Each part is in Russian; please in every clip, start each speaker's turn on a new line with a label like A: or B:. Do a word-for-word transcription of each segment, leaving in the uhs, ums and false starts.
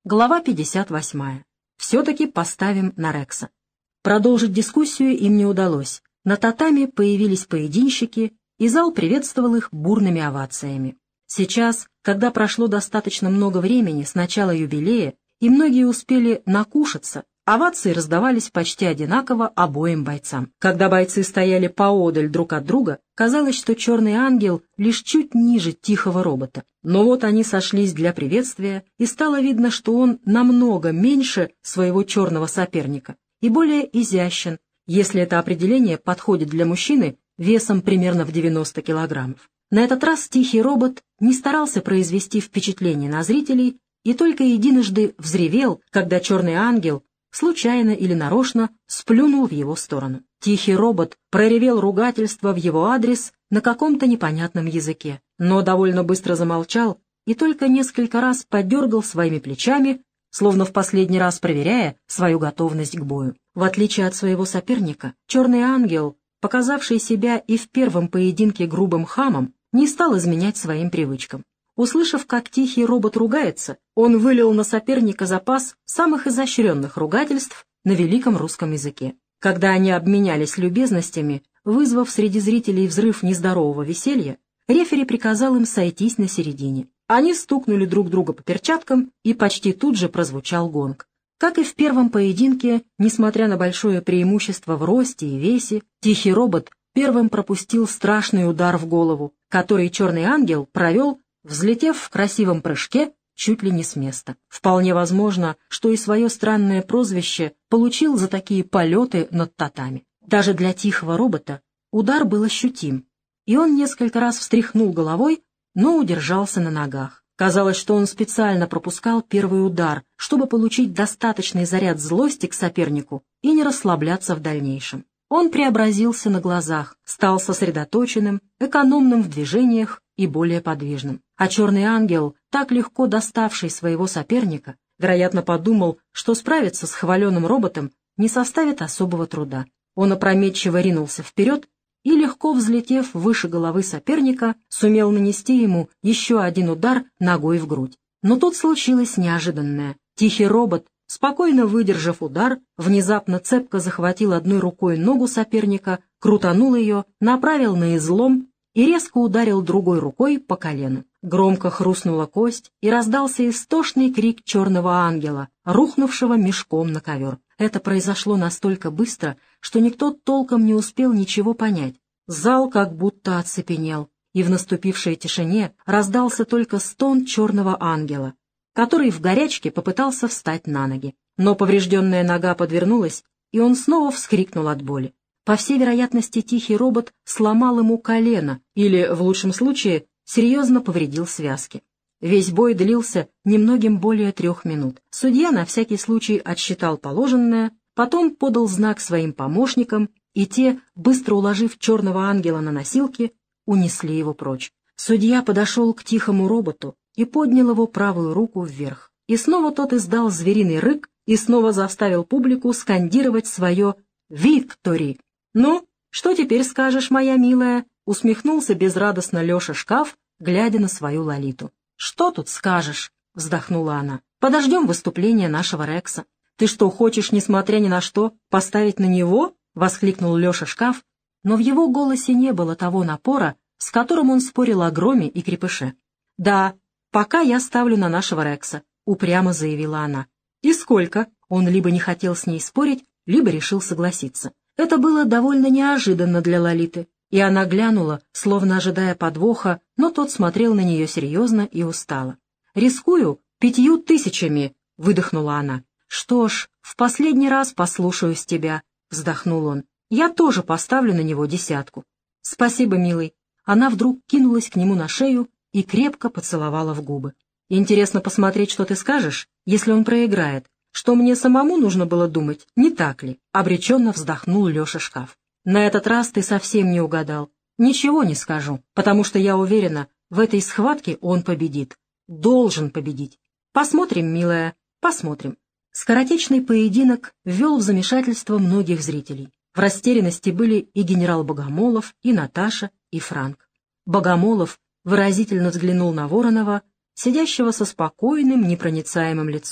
A: Глава пятьдесят восьмая. Все-таки поставим на Рекса. Продолжить дискуссию им не удалось. На татами появились поединщики, и зал приветствовал их бурными овациями. Сейчас, когда прошло достаточно много времени с начала юбилея, и многие успели накушаться, овации раздавались почти одинаково обоим бойцам. Когда бойцы стояли поодаль друг от друга, казалось, что черный ангел лишь чуть ниже тихого робота. Но вот они сошлись для приветствия, и стало видно, что он намного меньше своего черного соперника и более изящен, если это определение подходит для мужчины весом примерно в девяносто килограммов. На этот раз тихий робот не старался произвести впечатление на зрителей и только единожды взревел, когда черный ангел случайно или нарочно сплюнул в его сторону. Тихий робот проревел ругательство в его адрес на каком-то непонятном языке, но довольно быстро замолчал и только несколько раз подергал своими плечами, словно в последний раз проверяя свою готовность к бою. В отличие от своего соперника, черный ангел, показавший себя и в первом поединке грубым хамом, не стал изменять своим привычкам. Услышав, как тихий робот ругается, он вылил на соперника запас самых изощренных ругательств на великом русском языке. Когда они обменялись любезностями, вызвав среди зрителей взрыв нездорового веселья, рефери приказал им сойтись на середине. Они стукнули друг друга по перчаткам, и почти тут же прозвучал гонг. Как и в первом поединке, несмотря на большое преимущество в росте и весе, тихий робот первым пропустил страшный удар в голову, который черный ангел провел, взлетев в красивом прыжке чуть ли не с места. Вполне возможно, что и свое странное прозвище получил за такие полеты над татами. Даже для тихого робота удар был ощутим, и он несколько раз встряхнул головой, но удержался на ногах. Казалось, что он специально пропускал первый удар, чтобы получить достаточный заряд злости к сопернику и не расслабляться в дальнейшем. Он преобразился на глазах, стал сосредоточенным, экономным в движениях и более подвижным. А черный ангел, так легко доставший своего соперника, вероятно, подумал, что справиться с хваленым роботом не составит особого труда. Он опрометчиво ринулся вперед и, легко взлетев выше головы соперника, сумел нанести ему еще один удар ногой в грудь. Но тут случилось неожиданное. Тихий робот, спокойно выдержав удар, внезапно цепко захватил одной рукой ногу соперника, крутанул ее, направил на излом и резко ударил другой рукой по колену. Громко хрустнула кость, и раздался истошный крик черного ангела, рухнувшего мешком на ковер. Это произошло настолько быстро, что никто толком не успел ничего понять. Зал как будто оцепенел, и в наступившей тишине раздался только стон черного ангела, который в горячке попытался встать на ноги. Но поврежденная нога подвернулась, и он снова вскрикнул от боли. По всей вероятности, тихий робот сломал ему колено или, в лучшем случае, серьезно повредил связки. Весь бой длился немногим более трех минут. Судья на всякий случай отсчитал положенное, потом подал знак своим помощникам, и те, быстро уложив черного ангела на носилки, унесли его прочь. Судья подошел к тихому роботу и поднял его правую руку вверх. И снова тот издал звериный рык и снова заставил публику скандировать свое «Виктори». «Ну, что теперь скажешь, моя милая?» — усмехнулся безрадостно Леша Шкаф, глядя на свою Лолиту. «Что тут скажешь?» — вздохнула она. «Подождем выступления нашего Рекса». «Ты что, хочешь, несмотря ни на что, поставить на него?» — воскликнул Леша Шкаф, но в его голосе не было того напора, с которым он спорил о Громе и Крепыше. «Да, пока я ставлю на нашего Рекса», — упрямо заявила она. «И сколько?» Он либо не хотел с ней спорить, либо решил согласиться. Это было довольно неожиданно для Лолиты, и она глянула, словно ожидая подвоха, но тот смотрел на нее серьезно и устало. «Рискую пятью тысячами», — выдохнула она. «Что ж, в последний раз послушаюсь тебя», — вздохнул он. «Я тоже поставлю на него десятку». «Спасибо, милый». Она вдруг кинулась к нему на шею и крепко поцеловала в губы. «Интересно посмотреть, что ты скажешь, если он проиграет. Что мне самому нужно было думать, не так ли?» — обреченно вздохнул Леша Шкаф. «На этот раз ты совсем не угадал. Ничего не скажу, потому что я уверена, в этой схватке он победит. Должен победить. Посмотрим, милая, посмотрим». Скоротечный поединок ввел в замешательство многих зрителей. В растерянности были и генерал Богомолов, и Наташа, и Франк. Богомолов выразительно взглянул на Воронова, сидящего со спокойным, непроницаемым лицом.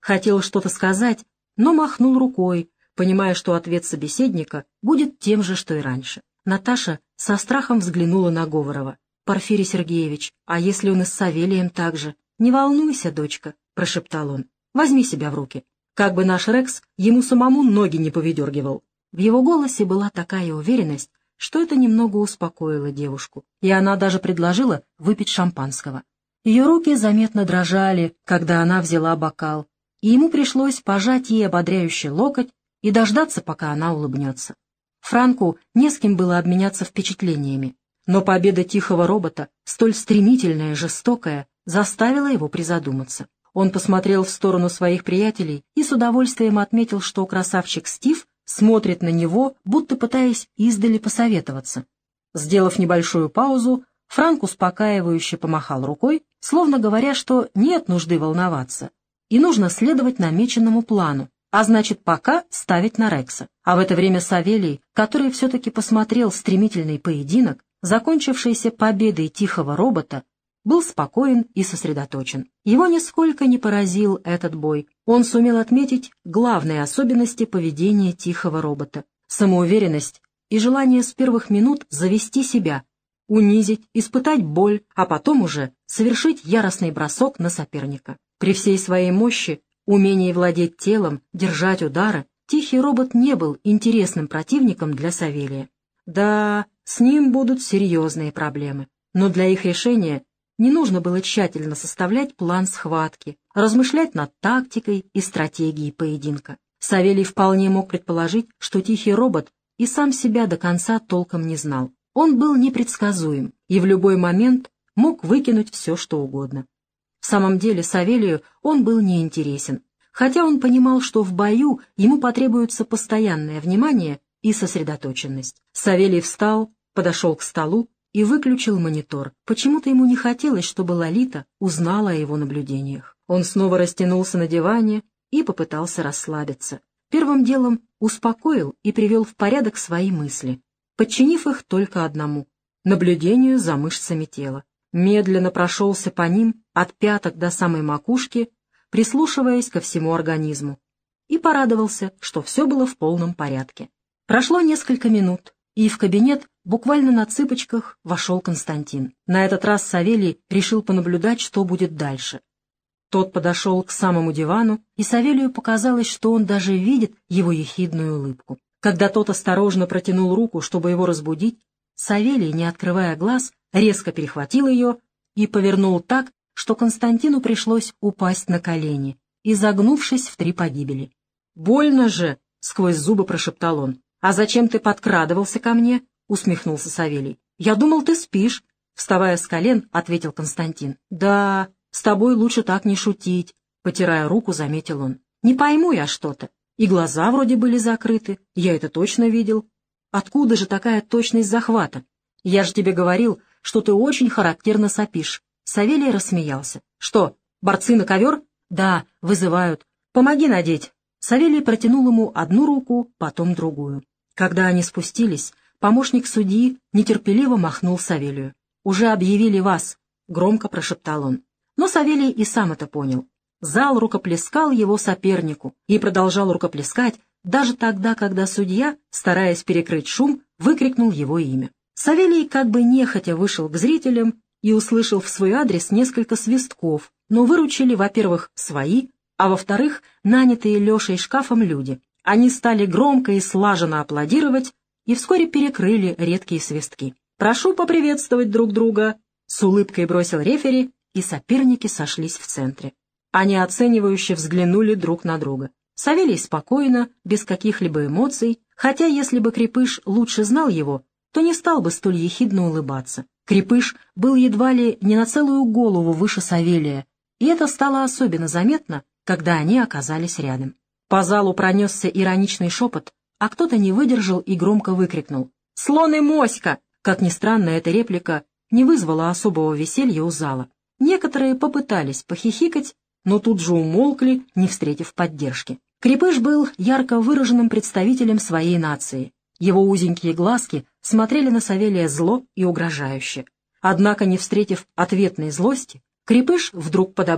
A: Хотел что-то сказать, но махнул рукой, понимая, что ответ собеседника будет тем же, что и раньше. Наташа со страхом взглянула на Говорова. «Порфирий Сергеевич, а если он и с Савелием так же?» «Не волнуйся, дочка», — прошептал он. «Возьми себя в руки. Как бы наш Рекс ему самому ноги не поведергивал». В его голосе была такая уверенность, что это немного успокоило девушку, и она даже предложила выпить шампанского. Ее руки заметно дрожали, когда она взяла бокал, и ему пришлось пожать ей ободряющий локоть и дождаться, пока она улыбнется. Франку не с кем было обменяться впечатлениями, но победа тихого робота, столь стремительная и жестокая, заставила его призадуматься. Он посмотрел в сторону своих приятелей и с удовольствием отметил, что красавчик Стив смотрит на него, будто пытаясь издали посоветоваться. Сделав небольшую паузу, Франк успокаивающе помахал рукой, словно говоря, что нет нужды волноваться, и нужно следовать намеченному плану, а значит, пока ставить на Рекса. А в это время Савелий, который все-таки посмотрел стремительный поединок, закончившийся победой тихого робота, был спокоен и сосредоточен. Его нисколько не поразил этот бой. Он сумел отметить главные особенности поведения тихого робота — самоуверенность и желание с первых минут завести себя, унизить, испытать боль, а потом уже совершить яростный бросок на соперника. При всей своей мощи, умении владеть телом, держать удары, тихий робот не был интересным противником для Савелия. Да, с ним будут серьезные проблемы, но для их решения не нужно было тщательно составлять план схватки, размышлять над тактикой и стратегией поединка. Савелий вполне мог предположить, что тихий робот и сам себя до конца толком не знал. Он был непредсказуем и в любой момент мог выкинуть все, что угодно. В самом деле Савелию он был неинтересен, хотя он понимал, что в бою ему потребуется постоянное внимание и сосредоточенность. Савелий встал, подошел к столу и выключил монитор. Почему-то ему не хотелось, чтобы Лолита узнала о его наблюдениях. Он снова растянулся на диване и попытался расслабиться. Первым делом успокоил и привел в порядок свои мысли, подчинив их только одному — наблюдению за мышцами тела. Медленно прошелся по ним от пяток до самой макушки, прислушиваясь ко всему организму, и порадовался, что все было в полном порядке. Прошло несколько минут, и в кабинет буквально на цыпочках вошел Константин. На этот раз Савелий решил понаблюдать, что будет дальше. Тот подошел к самому дивану, и Савелию показалось, что он даже видит его ехидную улыбку. Когда тот осторожно протянул руку, чтобы его разбудить, Савелий, не открывая глаз, резко перехватил ее и повернул так, что Константину пришлось упасть на колени, изогнувшись в три погибели. «Больно же!» — сквозь зубы прошептал он. «А зачем ты подкрадывался ко мне?» — усмехнулся Савелий. «Я думал, ты спишь», — вставая с колен, ответил Константин. «Да, с тобой лучше так не шутить», — потирая руку, заметил он. «Не пойму я что-то. И глаза вроде были закрыты, я это точно видел. Откуда же такая точность захвата? Я же тебе говорил, что ты очень характерно сопишь». Савелий рассмеялся. «Что, борцы на ковер?» «Да, вызывают. Помоги надеть». Савелий протянул ему одну руку, потом другую. Когда они спустились, помощник судьи нетерпеливо махнул Савелию. «Уже объявили вас», — громко прошептал он. Но Савелий и сам это понял. Зал рукоплескал его сопернику и продолжал рукоплескать даже тогда, когда судья, стараясь перекрыть шум, выкрикнул его имя. Савелий как бы нехотя вышел к зрителям и услышал в свой адрес несколько свистков, но выручили, во-первых, свои, а во-вторых, нанятые Лешей Шкафом люди. Они стали громко и слаженно аплодировать и вскоре перекрыли редкие свистки. «Прошу поприветствовать друг друга», — с улыбкой бросил рефери, и соперники сошлись в центре. Они оценивающе взглянули друг на друга. Савелий спокойно, без каких-либо эмоций, хотя если бы Крепыш лучше знал его, то не стал бы столь ехидно улыбаться. Крепыш был едва ли не на целую голову выше Савелия, и это стало особенно заметно, когда они оказались рядом. По залу пронесся ироничный шепот, а кто-то не выдержал и громко выкрикнул: «Слон и моська!» Как ни странно, эта реплика не вызвала особого веселья у зала. Некоторые попытались похихикать, но тут же умолкли, не встретив поддержки. Крепыш был ярко выраженным представителем своей нации. Его узенькие глазки смотрели на Савелия зло и угрожающе. Однако, не встретив ответной злости, Крепыш вдруг подобрел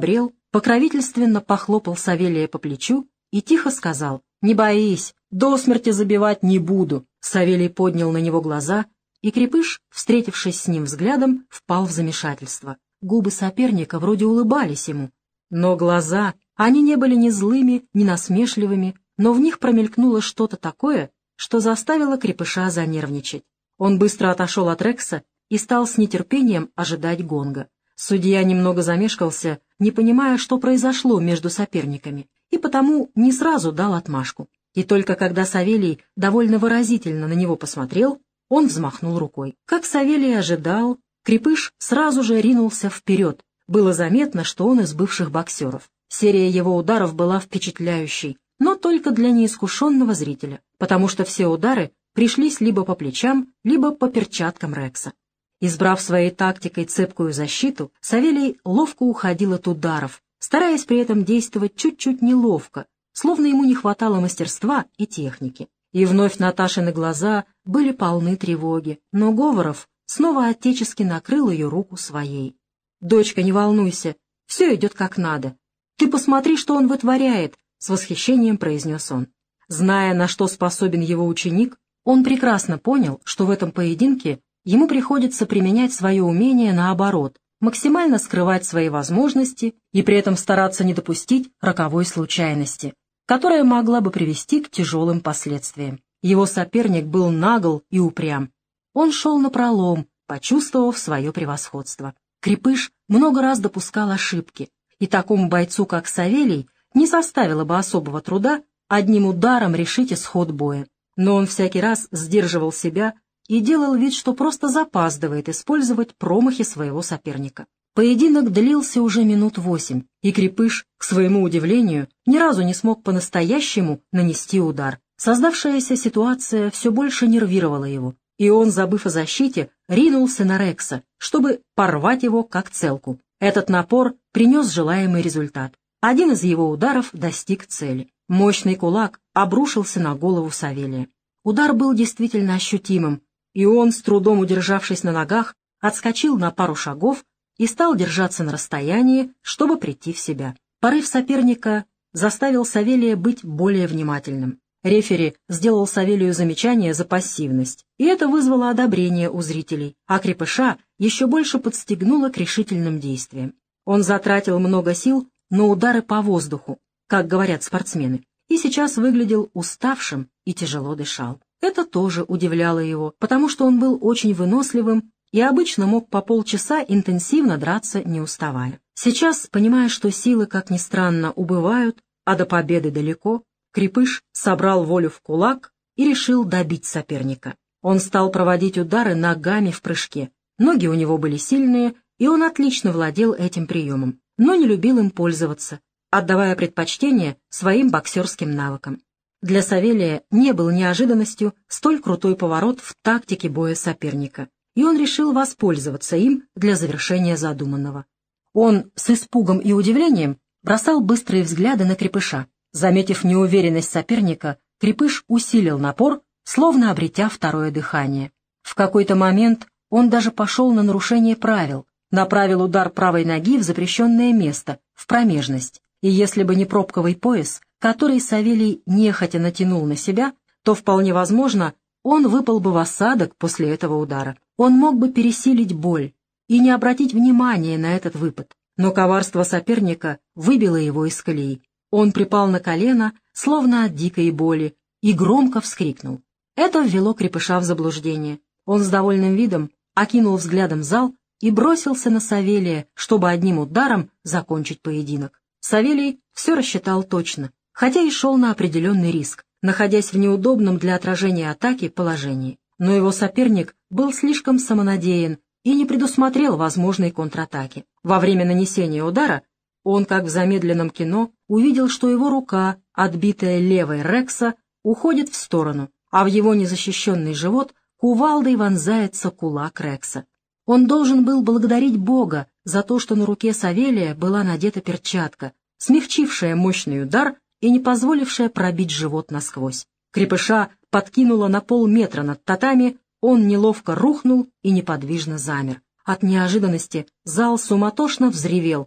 A: покровительственно похлопал Савелия по плечу и тихо сказал: «Не боись, до смерти забивать не буду». Савелий поднял на него глаза, и Крепыш, встретившись с ним взглядом, впал в замешательство. Губы соперника вроде улыбались ему, но глаза, они не были ни злыми, ни насмешливыми, но в них промелькнуло что-то такое, что заставило Крепыша занервничать. Он быстро отошел от Рекса и стал с нетерпением ожидать гонга. Судья немного замешкался, не понимая, что произошло между соперниками, и потому не сразу дал отмашку. И только когда Савелий довольно выразительно на него посмотрел, он взмахнул рукой. Как Савелий ожидал, Крепыш сразу же ринулся вперед. Было заметно, что он из бывших боксеров. Серия его ударов была впечатляющей, но только для неискушенного зрителя, потому что все удары пришлись либо по плечам, либо по перчаткам Рекса. Избрав своей тактикой цепкую защиту, Савелий ловко уходил от ударов, стараясь при этом действовать чуть-чуть неловко, словно ему не хватало мастерства и техники. И вновь Наташины глаза были полны тревоги, но Говоров снова отечески накрыл ее руку своей. «Дочка, не волнуйся, все идет как надо. Ты посмотри, что он вытворяет», — с восхищением произнес он. Зная, на что способен его ученик, он прекрасно понял, что в этом поединке ему приходится применять свое умение наоборот, максимально скрывать свои возможности и при этом стараться не допустить роковой случайности, которая могла бы привести к тяжелым последствиям. Его соперник был нагл и упрям. Он шел напролом, почувствовав свое превосходство. Крепыш много раз допускал ошибки, и такому бойцу, как Савелий, не составило бы особого труда одним ударом решить исход боя. Но он всякий раз сдерживал себя и делал вид, что просто запаздывает использовать промахи своего соперника. Поединок длился уже минут восемь, и Крепыш, к своему удивлению, ни разу не смог по-настоящему нанести удар. Создавшаяся ситуация все больше нервировала его, и он, забыв о защите, ринулся на Рекса, чтобы порвать его как целку. Этот напор принес желаемый результат. Один из его ударов достиг цели. Мощный кулак обрушился на голову Савелия. Удар был действительно ощутимым, и он, с трудом удержавшись на ногах, отскочил на пару шагов и стал держаться на расстоянии, чтобы прийти в себя. Порыв соперника заставил Савелия быть более внимательным. Рефери сделал Савелию замечание за пассивность, и это вызвало одобрение у зрителей, а Крепыша еще больше подстегнуло к решительным действиям. Он затратил много сил на удары по воздуху, как говорят спортсмены, и сейчас выглядел уставшим и тяжело дышал. Это тоже удивляло его, потому что он был очень выносливым и обычно мог по полчаса интенсивно драться, не уставая. Сейчас, понимая, что силы, как ни странно, убывают, а до победы далеко, Крепыш собрал волю в кулак и решил добить соперника. Он стал проводить удары ногами в прыжке. Ноги у него были сильные, и он отлично владел этим приемом, но не любил им пользоваться, отдавая предпочтение своим боксерским навыкам. Для Савелия не был неожиданностью столь крутой поворот в тактике боя соперника, и он решил воспользоваться им для завершения задуманного. Он с испугом и удивлением бросал быстрые взгляды на Крепыша. Заметив неуверенность соперника, Крепыш усилил напор, словно обретя второе дыхание. В какой-то момент он даже пошел на нарушение правил, направил удар правой ноги в запрещенное место, в промежность, и если бы не пробковый пояс, который Савелий нехотя натянул на себя, то вполне возможно, он выпал бы в осадок после этого удара. Он мог бы пересилить боль и не обратить внимания на этот выпад, но коварство соперника выбило его из колеи. Он припал на колено, словно от дикой боли, и громко вскрикнул. Это ввело Крепыша в заблуждение. Он с довольным видом окинул взглядом зал и бросился на Савелия, чтобы одним ударом закончить поединок. Савелий все рассчитал точно, хотя и шел на определенный риск, находясь в неудобном для отражения атаки положении. Но его соперник был слишком самонадеян и не предусмотрел возможной контратаки. Во время нанесения удара он, как в замедленном кино, увидел, что его рука, отбитая левой Рекса, уходит в сторону, а в его незащищенный живот кувалдой вонзается кулак Рекса. Он должен был благодарить Бога за то, что на руке Савелия была надета перчатка, смягчившая мощный удар и не позволившая пробить живот насквозь. Крепыша подкинуло на полметра над татами, он неловко рухнул и неподвижно замер. От неожиданности зал суматошно взревел,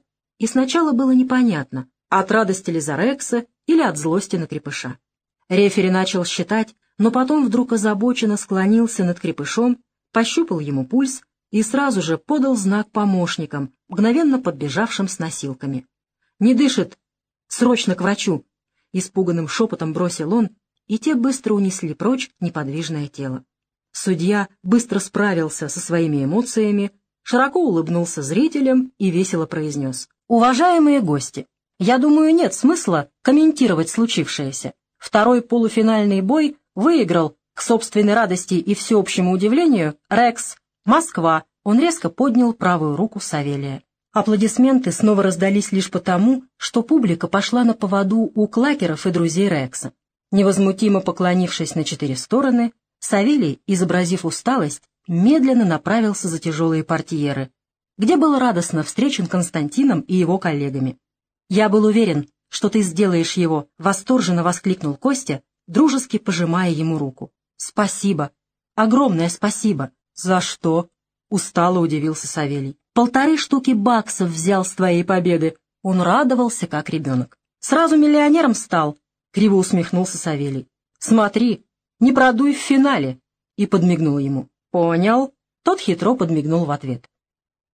A: и сначала было непонятно, от радости ли за Рекса или от злости на крепыша. Рефери начал считать, но потом вдруг озабоченно склонился над крепышом, пощупал ему пульс и сразу же подал знак помощникам, мгновенно подбежавшим с носилками. «Не дышит! Срочно к врачу!» — испуганным шепотом бросил он, и те быстро унесли прочь неподвижное тело. Судья быстро справился со своими эмоциями, широко улыбнулся зрителям и весело произнес: «Уважаемые гости, я думаю, нет смысла комментировать случившееся. Второй полуфинальный бой выиграл, к собственной радости и всеобщему удивлению, Рекс. Москва». Он резко поднял правую руку Савелия. Аплодисменты снова раздались лишь потому, что публика пошла на поводу у клакеров и друзей Рекса. Невозмутимо поклонившись на четыре стороны, Савелий, изобразив усталость, медленно направился за тяжелые портьеры, где был радостно встречен Константином и его коллегами. «Я был уверен, что ты сделаешь его», — восторженно воскликнул Костя, дружески пожимая ему руку. «Спасибо. Огромное спасибо». «За что?» — устало удивился Савелий. «Полторы штуки баксов взял с твоей победы». Он радовался, как ребенок. «Сразу миллионером стал», — криво усмехнулся Савелий. «Смотри, не продуй в финале», — и подмигнул ему. «Понял». Тот хитро подмигнул в ответ.